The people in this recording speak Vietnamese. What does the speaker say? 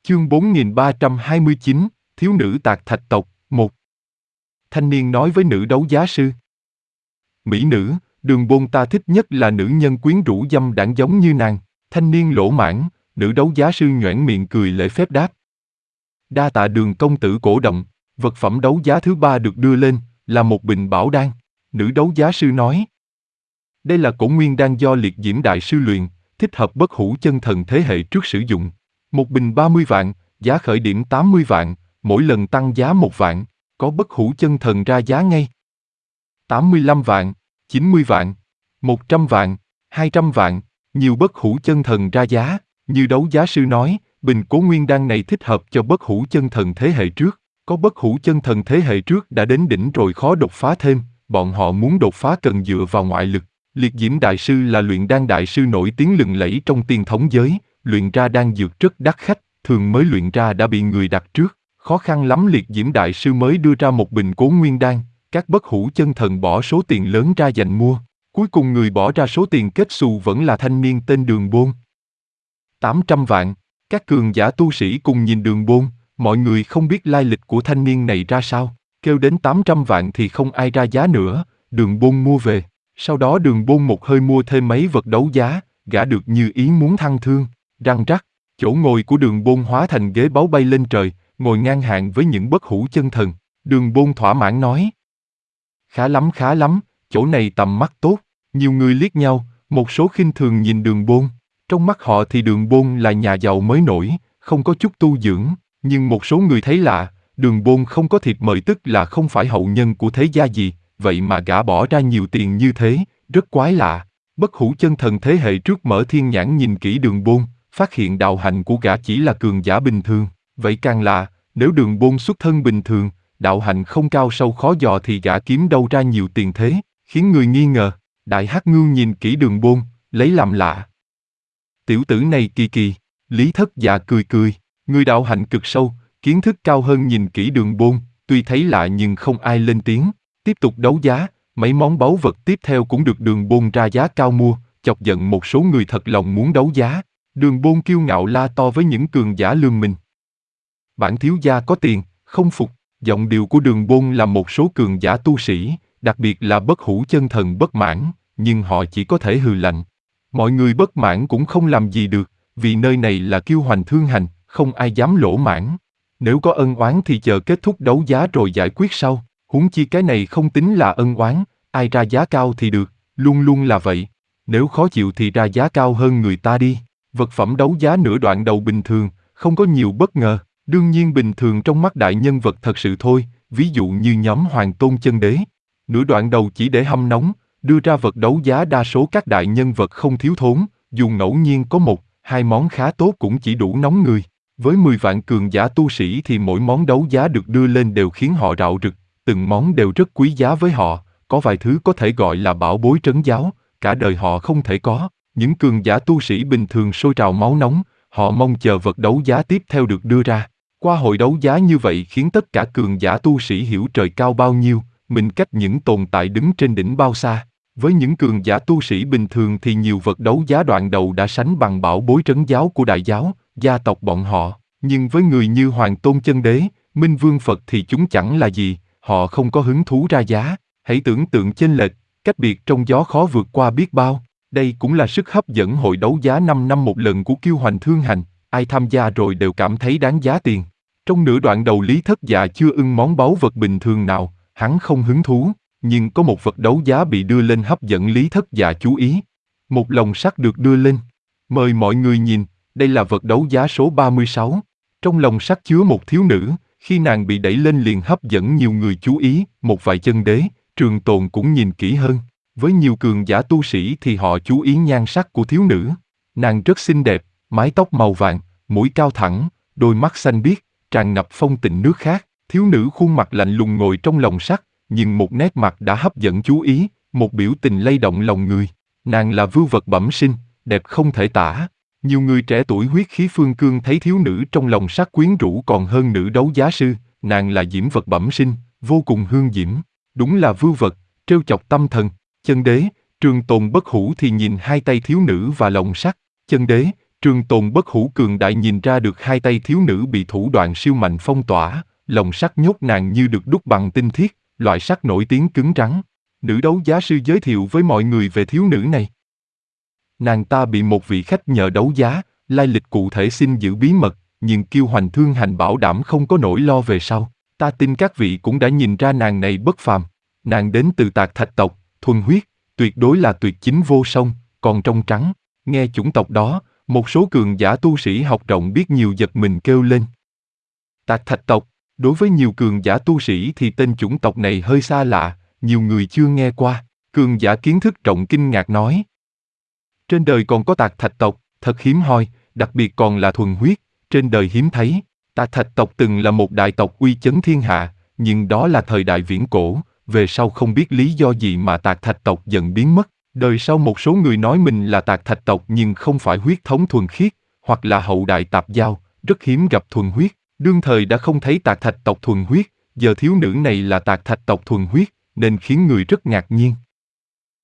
Chương 4329, Thiếu nữ Tạc Thạch tộc, 1. Thanh niên nói với nữ đấu giá sư. Mỹ nữ, Đường Bôn ta thích nhất là nữ nhân quyến rũ dâm đãng giống như nàng. Thanh niên lỗ mãn, nữ đấu giá sư nhoẻn miệng cười lễ phép đáp. Đa tạ Đường công tử cổ động, vật phẩm đấu giá thứ 3 được đưa lên, là một bình bảo đan. Nữ đấu giá sư nói. Đây là cổ nguyên đan do liệt diễm đại sư luyện, thích hợp bất hủ chân thần thế hệ trước sử dụng. Một bình 30 vạn, giá khởi điểm 80 vạn, mỗi lần tăng giá 1 vạn, có bất hủ chân thần ra giá ngay. 85 vạn, 90 vạn, 100 vạn, 200 vạn, nhiều bất hủ chân thần ra giá. Như đấu giá sư nói, bình cố nguyên đan này thích hợp cho bất hủ chân thần thế hệ trước. Có bất hủ chân thần thế hệ trước đã đến đỉnh rồi khó đột phá thêm, bọn họ muốn đột phá cần dựa vào ngoại lực. Liệt diễm đại sư là luyện đan đại sư nổi tiếng lừng lẫy trong tiên thống giới, luyện ra đan dược rất đắt khách, thường mới luyện ra đã bị người đặt trước. Khó khăn lắm liệt diễm đại sư mới đưa ra một bình cố nguyên đan, các bất hủ chân thần bỏ số tiền lớn ra giành mua. Cuối cùng người bỏ ra số tiền kết xù vẫn là thanh niên tên Đường Bôn. 800 vạn, các cường giả tu sĩ cùng nhìn Đường Bôn, mọi người không biết lai lịch của thanh niên này ra sao, kêu đến 800 vạn thì không ai ra giá nữa, Đường Bôn mua về. Sau đó Đường Bôn một hơi mua thêm mấy vật đấu giá, gã được như ý muốn thăng thương, răng rắc, chỗ ngồi của Đường Bôn hóa thành ghế báu bay lên trời, ngồi ngang hàng với những bất hủ chân thần. Đường Bôn thỏa mãn nói. Khá lắm, chỗ này tầm mắt tốt. Nhiều người liếc nhau, một số khinh thường nhìn Đường Bôn. Trong mắt họ thì Đường Bôn là nhà giàu mới nổi, không có chút tu dưỡng, nhưng một số người thấy lạ, Đường Bôn không có thiệp mời tức là không phải hậu nhân của thế gia gì, vậy mà gã bỏ ra nhiều tiền như thế, rất quái lạ. Bất hủ chân thần thế hệ trước mở thiên nhãn nhìn kỹ Đường Bôn, phát hiện đạo hạnh của gã chỉ là cường giả bình thường, vậy càng lạ, nếu Đường Bôn xuất thân bình thường, đạo hạnh không cao sâu khó dò thì gã kiếm đâu ra nhiều tiền thế, khiến người nghi ngờ. Đại Hắc Ngưu nhìn kỹ Đường Bôn, lấy làm lạ. Tiểu tử này kỳ kỳ, Lý Thất Dạ cười, người đạo hạnh cực sâu, kiến thức cao hơn nhìn kỹ Đường Bôn, tuy thấy lạ nhưng không ai lên tiếng. Tiếp tục đấu giá, mấy món báu vật tiếp theo cũng được Đường Bôn ra giá cao mua, chọc giận một số người thật lòng muốn đấu giá. Đường Bôn kiêu ngạo la to với những cường giả lương mình. Bản thiếu gia có tiền, không phục. Giọng điệu của Đường Bôn làm một số cường giả tu sĩ, đặc biệt là bất hủ chân thần bất mãn, nhưng họ chỉ có thể hừ lạnh. Mọi người bất mãn cũng không làm gì được, vì nơi này là Kiêu Hoành Thương Hành, không ai dám lỗ mãn. Nếu có ân oán thì chờ kết thúc đấu giá rồi giải quyết sau, huống chi cái này không tính là ân oán, ai ra giá cao thì được, luôn luôn là vậy. Nếu khó chịu thì ra giá cao hơn người ta đi. Vật phẩm đấu giá nửa đoạn đầu bình thường, không có nhiều bất ngờ, đương nhiên bình thường trong mắt đại nhân vật thật sự thôi, ví dụ như nhóm Hoàng Tôn Chân Đế. Nửa đoạn đầu chỉ để hâm nóng, đưa ra vật đấu giá đa số các đại nhân vật không thiếu thốn, dù ngẫu nhiên có một, hai món khá tốt cũng chỉ đủ nóng người. Với 10 vạn cường giả tu sĩ thì mỗi món đấu giá được đưa lên đều khiến họ rạo rực, từng món đều rất quý giá với họ, có vài thứ có thể gọi là bảo bối trấn giáo, cả đời họ không thể có. Những cường giả tu sĩ bình thường sôi trào máu nóng, họ mong chờ vật đấu giá tiếp theo được đưa ra. Qua hội đấu giá như vậy khiến tất cả cường giả tu sĩ hiểu trời cao bao nhiêu, mình cách những tồn tại đứng trên đỉnh bao xa. Với những cường giả tu sĩ bình thường thì nhiều vật đấu giá đoạn đầu đã sánh bằng bảo bối trấn giáo của đại giáo, gia tộc bọn họ. Nhưng với người như Hoàng Tôn Chân Đế, Minh Vương Phật thì chúng chẳng là gì, họ không có hứng thú ra giá. Hãy tưởng tượng chênh lệch, cách biệt trong gió khó vượt qua biết bao. Đây cũng là sức hấp dẫn hội đấu giá 5 năm một lần của Kiêu Hoành Thương Hành, ai tham gia rồi đều cảm thấy đáng giá tiền. Trong nửa đoạn đầu Lý Thất Dạ chưa ưng món báu vật bình thường nào, hắn không hứng thú, nhưng có một vật đấu giá bị đưa lên hấp dẫn Lý Thất Dạ chú ý. Một lồng sắt được đưa lên. Mời mọi người nhìn, đây là vật đấu giá số 36. Trong lồng sắt chứa một thiếu nữ, khi nàng bị đẩy lên liền hấp dẫn nhiều người chú ý, một vài chân đế, Trường Tồn cũng nhìn kỹ hơn. Với nhiều cường giả tu sĩ thì họ chú ý nhan sắc của thiếu nữ. Nàng rất xinh đẹp, mái tóc màu vàng, mũi cao thẳng, đôi mắt xanh biếc, tràn ngập phong tình nước khác. Thiếu nữ khuôn mặt lạnh lùng ngồi trong lồng sắt, nhưng một nét mặt đã hấp dẫn chú ý, một biểu tình lay động lòng người. Nàng là vưu vật bẩm sinh, đẹp không thể tả. Nhiều người trẻ tuổi huyết khí phương cương thấy thiếu nữ trong lồng sắt quyến rũ còn hơn nữ đấu giá sư. Nàng là diễm vật bẩm sinh, vô cùng hương diễm. Đúng là vưu vật, trêu chọc tâm thần. Chân đế, Trường Tồn bất hủ thì nhìn hai tay thiếu nữ và lồng sắt. Chân đế, Trường tồn bất hủ cường đại nhìn ra được hai tay thiếu nữ bị thủ đoạn siêu mạnh phong tỏa, lồng sắt nhốt nàng như được đúc bằng tinh thiết, loại sắt nổi tiếng cứng rắn. Nữ đấu giá sư giới thiệu với mọi người về thiếu nữ này. Nàng ta bị một vị khách nhờ đấu giá, lai lịch cụ thể xin giữ bí mật, nhưng Kiêu Hoành Thương Hành bảo đảm không có nỗi lo về sau. Ta tin các vị cũng đã nhìn ra nàng này bất phàm. Nàng đến từ Tạc Thạch tộc, thuần huyết, tuyệt đối là tuyệt chính vô song, còn trong trắng. Nghe chủng tộc đó, một số cường giả tu sĩ học rộng biết nhiều giật mình kêu lên. Tạc Thạch tộc, đối với nhiều cường giả tu sĩ thì tên chủng tộc này hơi xa lạ, nhiều người chưa nghe qua. Cường giả kiến thức rộng kinh ngạc nói. Trên đời còn có Tạc Thạch tộc, thật hiếm hoi, đặc biệt còn là thuần huyết, trên đời hiếm thấy. Tạc Thạch tộc từng là một đại tộc uy chấn thiên hạ, nhưng đó là thời đại viễn cổ, về sau không biết lý do gì mà Tạc Thạch tộc dần biến mất. Đời sau một số người nói mình là Tạc Thạch tộc nhưng không phải huyết thống thuần khiết, hoặc là hậu đại tạp giao, rất hiếm gặp thuần huyết. Đương thời đã không thấy Tạc Thạch tộc thuần huyết, giờ thiếu nữ này là Tạc Thạch tộc thuần huyết, nên khiến người rất ngạc nhiên.